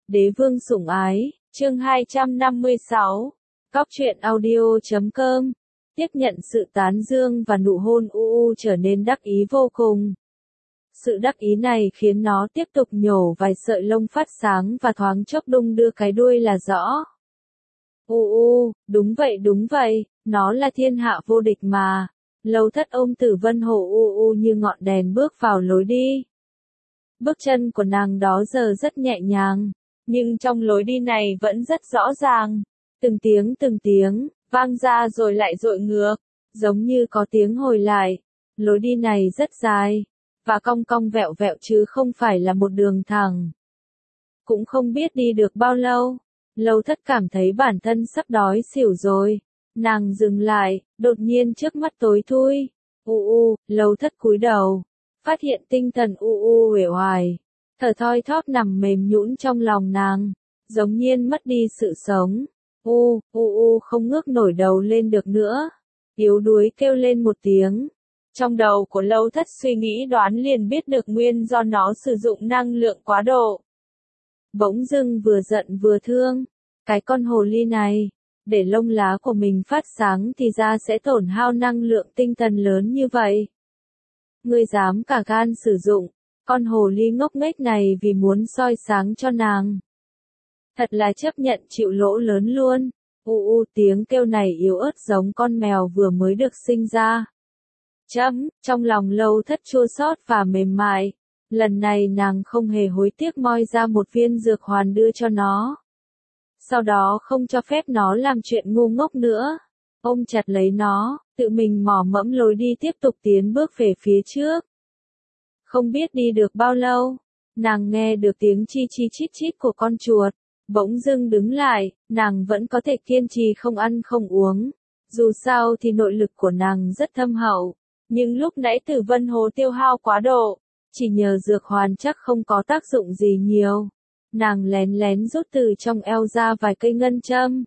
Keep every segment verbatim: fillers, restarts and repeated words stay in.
Đế vương sủng ái, chương hai trăm năm mươi sáu, Cóc truyện audio chấm com, tiếp nhận sự tán dương và nụ hôn u u trở nên đắc ý vô cùng. Sự đắc ý này khiến nó tiếp tục nhổ vài sợi lông phát sáng và thoáng chốc đung đưa cái đuôi là rõ. U u, đúng vậy đúng vậy, nó là thiên hạ vô địch mà. Lâu Thất ôm Tử Vân Hổ u u như ngọn đèn bước vào lối đi. Bước chân của nàng đó giờ rất nhẹ nhàng, nhưng trong lối đi này vẫn rất rõ ràng. Từng tiếng từng tiếng, vang ra rồi lại dội ngược, giống như có tiếng hồi lại. Lối đi này rất dài, và cong cong vẹo vẹo chứ không phải là một đường thẳng. Cũng không biết đi được bao lâu, Lâu Thất cảm thấy bản thân sắp đói xỉu rồi. Nàng dừng lại, đột nhiên trước mắt tối thui. U u, Lâu Thất cúi đầu, phát hiện tinh thần u u uể oải, thở thoi thóp nằm mềm nhũn trong lòng nàng, giống nhiên mất đi sự sống. U, u u không ngước nổi đầu lên được nữa, yếu đuối kêu lên một tiếng. Trong đầu của Lâu Thất suy nghĩ đoán liền biết được nguyên do nó sử dụng năng lượng quá độ. Bỗng dưng vừa giận vừa thương, cái con hồ ly này, để lông lá của mình phát sáng thì ra sẽ tổn hao năng lượng tinh thần lớn như vậy. Ngươi dám cả gan sử dụng, con hồ ly ngốc nghếch này vì muốn soi sáng cho nàng. Thật là chấp nhận chịu lỗ lớn luôn. U u tiếng kêu này yếu ớt giống con mèo vừa mới được sinh ra. Chấm, trong lòng Lâu Thất chua xót và mềm mại. Lần này nàng không hề hối tiếc moi ra một viên dược hoàn đưa cho nó. Sau đó không cho phép nó làm chuyện ngu ngốc nữa. Ôm chặt lấy nó, tự mình mò mẫm lối đi tiếp tục tiến bước về phía trước. Không biết đi được bao lâu, nàng nghe được tiếng chi chi chít chít của con chuột. Bỗng dưng đứng lại, nàng vẫn có thể kiên trì không ăn không uống. Dù sao thì nội lực của nàng rất thâm hậu, nhưng lúc nãy Tử Vân Hồ tiêu hao quá độ, chỉ nhờ dược hoàn chắc không có tác dụng gì nhiều. Nàng lén lén rút từ trong eo ra vài cây ngân châm.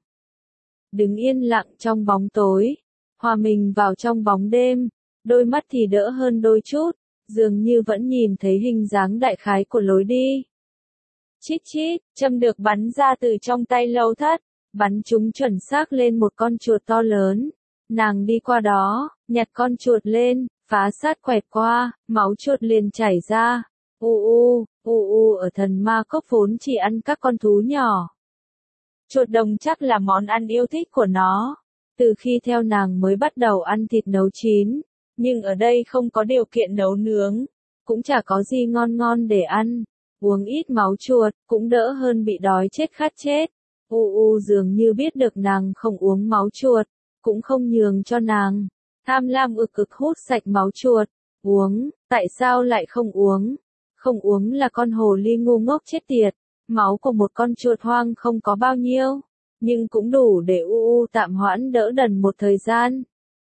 Đứng yên lặng trong bóng tối, hòa mình vào trong bóng đêm, đôi mắt thì đỡ hơn đôi chút, dường như vẫn nhìn thấy hình dáng đại khái của lối đi. Chít chít, châm được bắn ra từ trong tay Lâu Thất, bắn chúng chuẩn xác lên một con chuột to lớn. Nàng đi qua đó, nhặt con chuột lên, phá sát quẹt qua, máu chuột liền chảy ra. U u, u u ở thần ma cốc vốn chỉ ăn các con thú nhỏ. Chuột đồng chắc là món ăn yêu thích của nó. Từ khi theo nàng mới bắt đầu ăn thịt nấu chín, nhưng ở đây không có điều kiện nấu nướng, cũng chả có gì ngon ngon để ăn. Uống ít máu chuột, cũng đỡ hơn bị đói chết khát chết. U u dường như biết được nàng không uống máu chuột, cũng không nhường cho nàng. Tham lam ực ực hút sạch máu chuột. Uống, tại sao lại không uống? Không uống là con hồ ly ngu ngốc chết tiệt. Máu của một con chuột hoang không có bao nhiêu, nhưng cũng đủ để u u tạm hoãn đỡ đần một thời gian.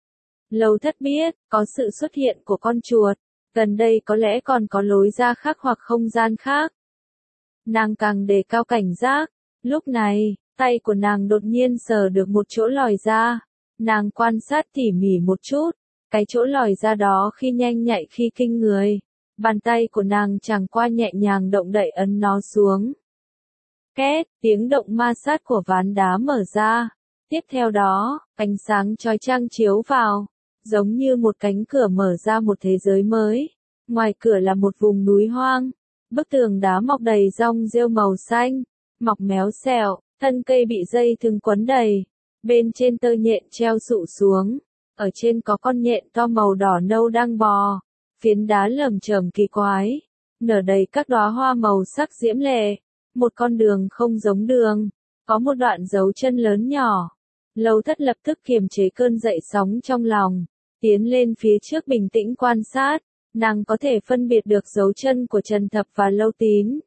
Lâu Thất biết, có sự xuất hiện của con chuột, gần đây có lẽ còn có lối ra khác hoặc không gian khác. Nàng càng đề cao cảnh giác, lúc này, tay của nàng đột nhiên sờ được một chỗ lòi ra. Nàng quan sát tỉ mỉ một chút, cái chỗ lòi ra đó khi nhanh nhạy khi kinh người. Bàn tay của nàng chẳng qua nhẹ nhàng động đậy ấn nó xuống. Két, tiếng động ma sát của ván đá mở ra. Tiếp theo đó, ánh sáng chói chang chiếu vào, giống như một cánh cửa mở ra một thế giới mới. Ngoài cửa là một vùng núi hoang, bức tường đá mọc đầy rong rêu màu xanh, mọc méo xẹo, thân cây bị dây thừng quấn đầy, bên trên tơ nhện treo sụ xuống, ở trên có con nhện to màu đỏ nâu đang bò, phiến đá lởm chởm kỳ quái, nở đầy các đóa hoa màu sắc diễm lệ, một con đường không giống đường, có một đoạn dấu chân lớn nhỏ. Lâu Thất lập tức kiềm chế cơn dậy sóng trong lòng, tiến lên phía trước bình tĩnh quan sát. Nàng có thể phân biệt được dấu chân của Trần Thập và Lâu Tín.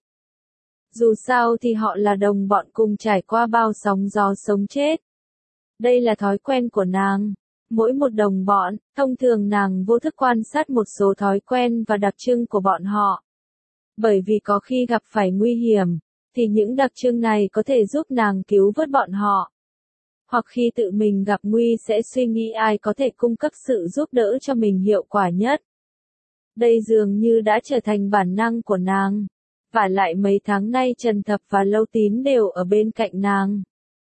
Dù sao thì họ là đồng bọn cùng trải qua bao sóng gió sống chết. Đây là thói quen của nàng. Mỗi một đồng bọn, thông thường nàng vô thức quan sát một số thói quen và đặc trưng của bọn họ. Bởi vì có khi gặp phải nguy hiểm, thì những đặc trưng này có thể giúp nàng cứu vớt bọn họ. Hoặc khi tự mình gặp nguy sẽ suy nghĩ ai có thể cung cấp sự giúp đỡ cho mình hiệu quả nhất. Đây dường như đã trở thành bản năng của nàng. Vả lại mấy tháng nay Trần Thập và Lâu Tín đều ở bên cạnh nàng.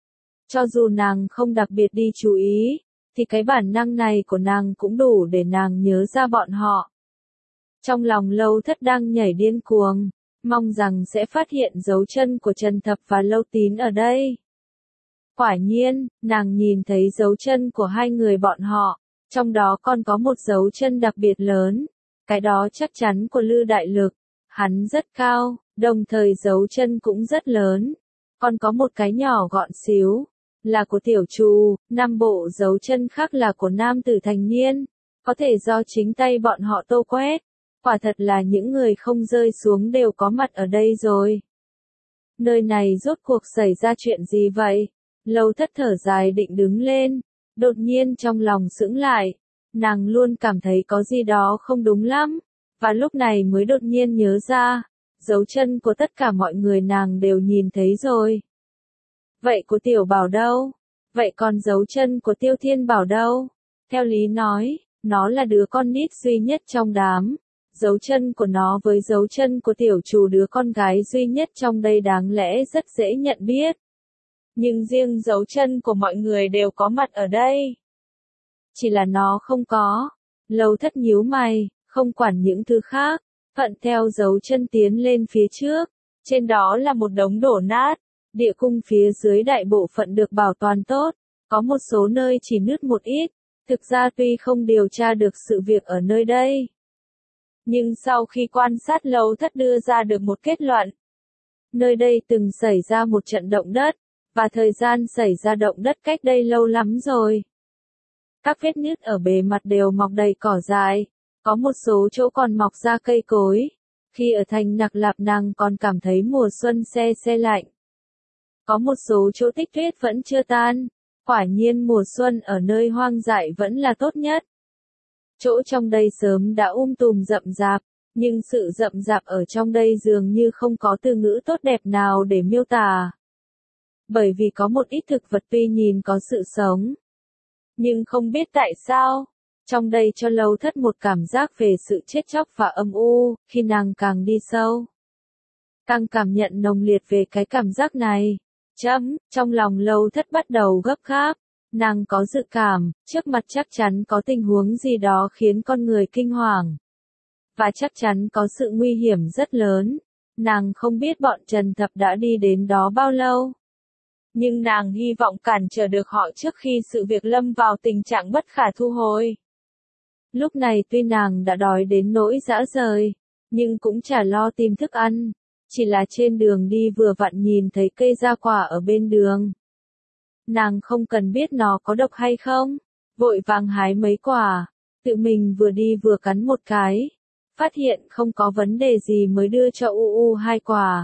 Cho dù nàng không đặc biệt đi chú ý, thì cái bản năng này của nàng cũng đủ để nàng nhớ ra bọn họ. Trong lòng Lâu Thất đang nhảy điên cuồng, mong rằng sẽ phát hiện dấu chân của Trần Thập và Lâu Tín ở đây. Quả nhiên, nàng nhìn thấy dấu chân của hai người bọn họ, trong đó còn có một dấu chân đặc biệt lớn, cái đó chắc chắn của Lư Đại Lực, hắn rất cao, đồng thời dấu chân cũng rất lớn, còn có một cái nhỏ gọn xíu, là của Tiểu Trù, năm bộ dấu chân khác là của nam tử thành niên, có thể do chính tay bọn họ tô quét, quả thật là những người không rơi xuống đều có mặt ở đây rồi. Nơi này rốt cuộc xảy ra chuyện gì vậy? Lâu Thất thở dài định đứng lên, đột nhiên trong lòng sững lại, nàng luôn cảm thấy có gì đó không đúng lắm, và lúc này mới đột nhiên nhớ ra, dấu chân của tất cả mọi người nàng đều nhìn thấy rồi. Vậy của Tiểu Bảo đâu? Vậy còn dấu chân của Tiêu Thiên Bảo đâu? Theo lý nói, nó là đứa con nít duy nhất trong đám. Dấu chân của nó với dấu chân của Tiểu Trù đứa con gái duy nhất trong đây đáng lẽ rất dễ nhận biết. Nhưng riêng dấu chân của mọi người đều có mặt ở đây. Chỉ là nó không có. Lâu Thất nhíu mày, không quản những thứ khác, thuận theo dấu chân tiến lên phía trước. Trên đó là một đống đổ nát. Địa cung phía dưới đại bộ phận được bảo toàn tốt, có một số nơi chỉ nứt một ít. Thực ra tuy không điều tra được sự việc ở nơi đây, nhưng sau khi quan sát Lâu Thất đưa ra được một kết luận. Nơi đây từng xảy ra một trận động đất, và thời gian xảy ra động đất cách đây lâu lắm rồi. Các vết nứt ở bề mặt đều mọc đầy cỏ dại, có một số chỗ còn mọc ra cây cối. Khi ở thành Nặc Lạp nàng còn cảm thấy mùa xuân se se lạnh. Có một số chỗ tích tuyết vẫn chưa tan, quả nhiên mùa xuân ở nơi hoang dại vẫn là tốt nhất. Chỗ trong đây sớm đã um tùm rậm rạp, nhưng sự rậm rạp ở trong đây dường như không có từ ngữ tốt đẹp nào để miêu tả. Bởi vì có một ít thực vật tuy nhìn có sự sống, nhưng không biết tại sao, trong đây cho Lâu Thất một cảm giác về sự chết chóc và âm u, khi nàng càng đi sâu. Càng cảm nhận nồng liệt về cái cảm giác này. Chấm, trong lòng Lâu Thất bắt đầu gấp gáp, nàng có dự cảm, trước mặt chắc chắn có tình huống gì đó khiến con người kinh hoàng. Và chắc chắn có sự nguy hiểm rất lớn, nàng không biết bọn Trần Thập đã đi đến đó bao lâu. Nhưng nàng hy vọng cản trở được họ trước khi sự việc lâm vào tình trạng bất khả thu hồi. Lúc này tuy nàng đã đói đến nỗi rã rời, nhưng cũng chả lo tìm thức ăn. Chỉ là trên đường đi vừa vặn nhìn thấy cây gia quả ở bên đường. Nàng không cần biết nó có độc hay không, vội vàng hái mấy quả, tự mình vừa đi vừa cắn một cái, phát hiện không có vấn đề gì mới đưa cho U U hai quả.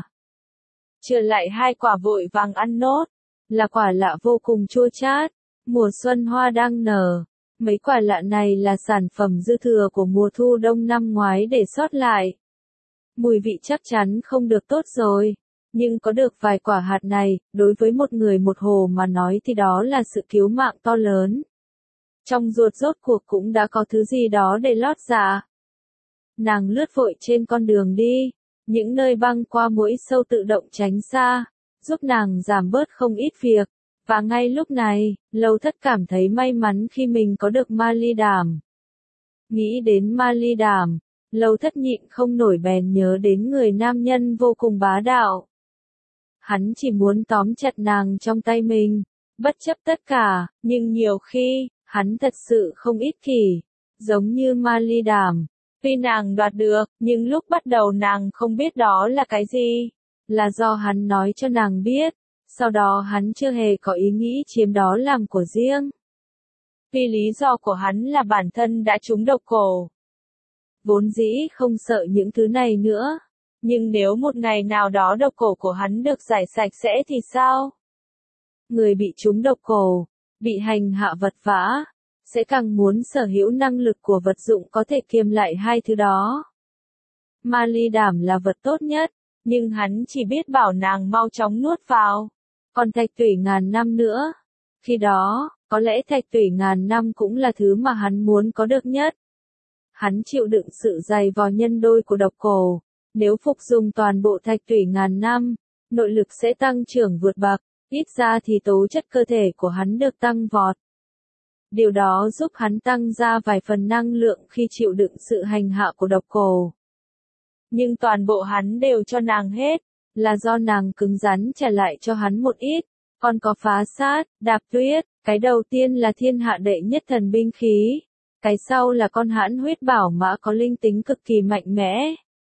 Trở lại hai quả vội vàng ăn nốt, là quả lạ vô cùng chua chát, mùa xuân hoa đang nở. Mấy quả lạ này là sản phẩm dư thừa của mùa thu đông năm ngoái để sót lại. Mùi vị chắc chắn không được tốt rồi, nhưng có được vài quả hạt này, đối với một người một hồ mà nói thì đó là sự cứu mạng to lớn. Trong ruột rốt cuộc cũng đã có thứ gì đó để lót dạ. Nàng lướt vội trên con đường đi, những nơi băng qua mũi sâu tự động tránh xa, giúp nàng giảm bớt không ít việc. Và ngay lúc này, Lâu Thất cảm thấy may mắn khi mình có được ma ly đảm. Nghĩ đến ma ly đảm, Lâu Thất nhịn không nổi bèn nhớ đến người nam nhân vô cùng bá đạo. Hắn chỉ muốn tóm chặt nàng trong tay mình, bất chấp tất cả, nhưng nhiều khi, hắn thật sự không ích kỷ, giống như ma ly đảm. Tuy nàng đoạt được, nhưng lúc bắt đầu nàng không biết đó là cái gì, là do hắn nói cho nàng biết. Sau đó hắn chưa hề có ý nghĩ chiếm đó làm của riêng. Vì lý do của hắn là bản thân đã trúng độc cổ. Vốn dĩ không sợ những thứ này nữa. Nhưng nếu một ngày nào đó độc cổ của hắn được giải sạch sẽ thì sao? Người bị trúng độc cổ, bị hành hạ vật vã, sẽ càng muốn sở hữu năng lực của vật dụng có thể kiềm lại hai thứ đó. Ma ly đảm là vật tốt nhất, nhưng hắn chỉ biết bảo nàng mau chóng nuốt vào. Còn thạch tủy ngàn năm nữa. Khi đó, có lẽ thạch tủy ngàn năm cũng là thứ mà hắn muốn có được nhất. Hắn chịu đựng sự dày vò nhân đôi của độc cổ, Nếu phục dùng toàn bộ thạch tủy ngàn năm, nội lực sẽ tăng trưởng vượt bậc, ít ra thì tố chất cơ thể của hắn được tăng vọt. Điều đó giúp hắn tăng ra vài phần năng lượng khi chịu đựng sự hành hạ của độc cổ. Nhưng toàn bộ hắn đều cho nàng hết, là do nàng cứng rắn trả lại cho hắn một ít, còn có phá sát, đạp tuyết, cái đầu tiên là thiên hạ đệ nhất thần binh khí, cái sau là con hãn huyết bảo mã có linh tính cực kỳ mạnh mẽ.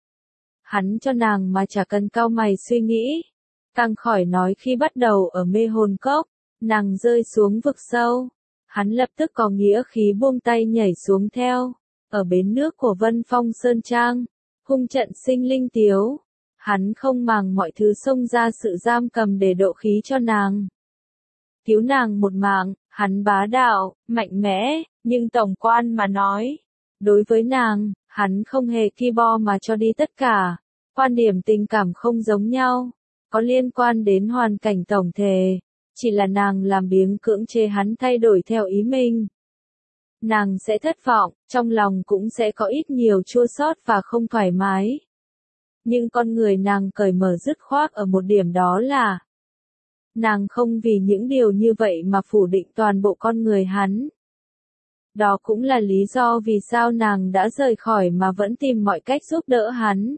Hắn cho nàng mà chả cần cau mày suy nghĩ, càng khỏi nói khi bắt đầu ở mê hồn cốc, nàng rơi xuống vực sâu. Hắn lập tức có nghĩa khí buông tay nhảy xuống theo, ở bến nước của Vân Phong Sơn Trang, hung trận sinh linh tiếu. Hắn không màng mọi thứ xông ra sự giam cầm để độ khí cho nàng. Cứu nàng một mạng, hắn bá đạo, mạnh mẽ, nhưng tổng quan mà nói. Đối với nàng, hắn không hề ki bo mà cho đi tất cả. Quan điểm tình cảm không giống nhau, có liên quan đến hoàn cảnh tổng thể. Chỉ là nàng làm biếng cưỡng chế hắn thay đổi theo ý mình. Nàng sẽ thất vọng, trong lòng cũng sẽ có ít nhiều chua xót và không thoải mái. Nhưng con người nàng cởi mở dứt khoát ở một điểm đó là nàng không vì những điều như vậy mà phủ định toàn bộ con người hắn. Đó cũng là lý do vì sao nàng đã rời khỏi mà vẫn tìm mọi cách giúp đỡ hắn.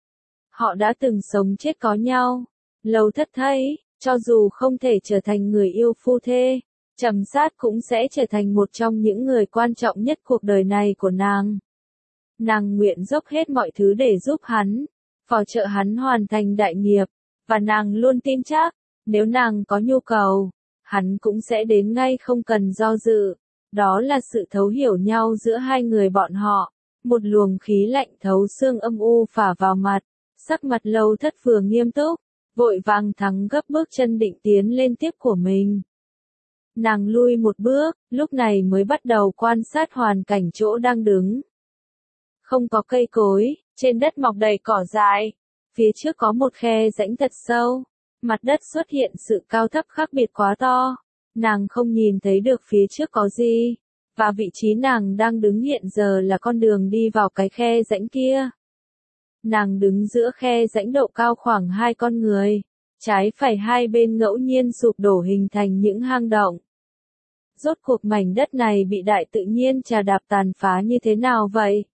Họ đã từng sống chết có nhau, lâu thất thấy. Cho dù không thể trở thành người yêu phu thê, Trầm Sát cũng sẽ trở thành một trong những người quan trọng nhất cuộc đời này của nàng. Nàng nguyện dốc hết mọi thứ để giúp hắn, phò trợ hắn hoàn thành đại nghiệp, và nàng luôn tin chắc, nếu nàng có nhu cầu, hắn cũng sẽ đến ngay không cần do dự. Đó là sự thấu hiểu nhau giữa hai người bọn họ. Một luồng khí lạnh thấu xương âm u phả vào mặt, sắc mặt Lâu Thất vừa nghiêm túc, vội vàng thắng gấp bước chân định tiến lên tiếp của mình. Nàng lui một bước, lúc này mới bắt đầu quan sát hoàn cảnh chỗ đang đứng. Không có cây cối, trên đất mọc đầy cỏ dại, phía trước có một khe rãnh thật sâu, mặt đất xuất hiện sự cao thấp khác biệt quá to, nàng không nhìn thấy được phía trước có gì, và vị trí nàng đang đứng hiện giờ là con đường đi vào cái khe rãnh kia. Nàng đứng giữa khe rãnh độ cao khoảng hai con người, trái phải hai bên ngẫu nhiên sụp đổ hình thành những hang động. Rốt cuộc mảnh đất này bị đại tự nhiên trà đạp tàn phá như thế nào vậy?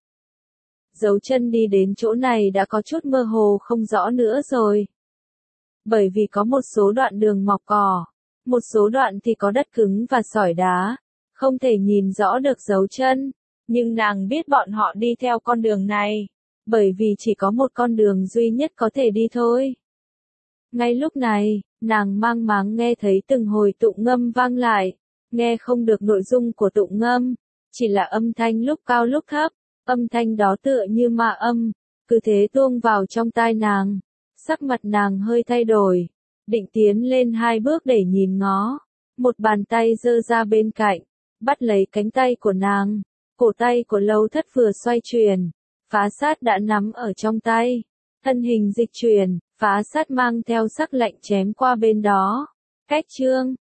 Dấu chân đi đến chỗ này đã có chút mơ hồ không rõ nữa rồi. Bởi vì có một số đoạn đường mọc cỏ, một số đoạn thì có đất cứng và sỏi đá, không thể nhìn rõ được dấu chân, nhưng nàng biết bọn họ đi theo con đường này. Bởi vì chỉ có một con đường duy nhất có thể đi thôi. Ngay lúc này, nàng mang máng nghe thấy từng hồi tụng ngâm vang lại, nghe không được nội dung của tụng ngâm, chỉ là âm thanh lúc cao lúc thấp, âm thanh đó tựa như ma âm, cứ thế tuông vào trong tai nàng. Sắc mặt nàng hơi thay đổi, định tiến lên hai bước để nhìn ngó, một bàn tay giơ ra bên cạnh, bắt lấy cánh tay của nàng, cổ tay của Lâu Thất vừa xoay chuyển. Phá sát đã nắm ở trong tay, thân hình dịch chuyển, phá sát mang theo sắc lạnh chém qua bên đó. Cách chương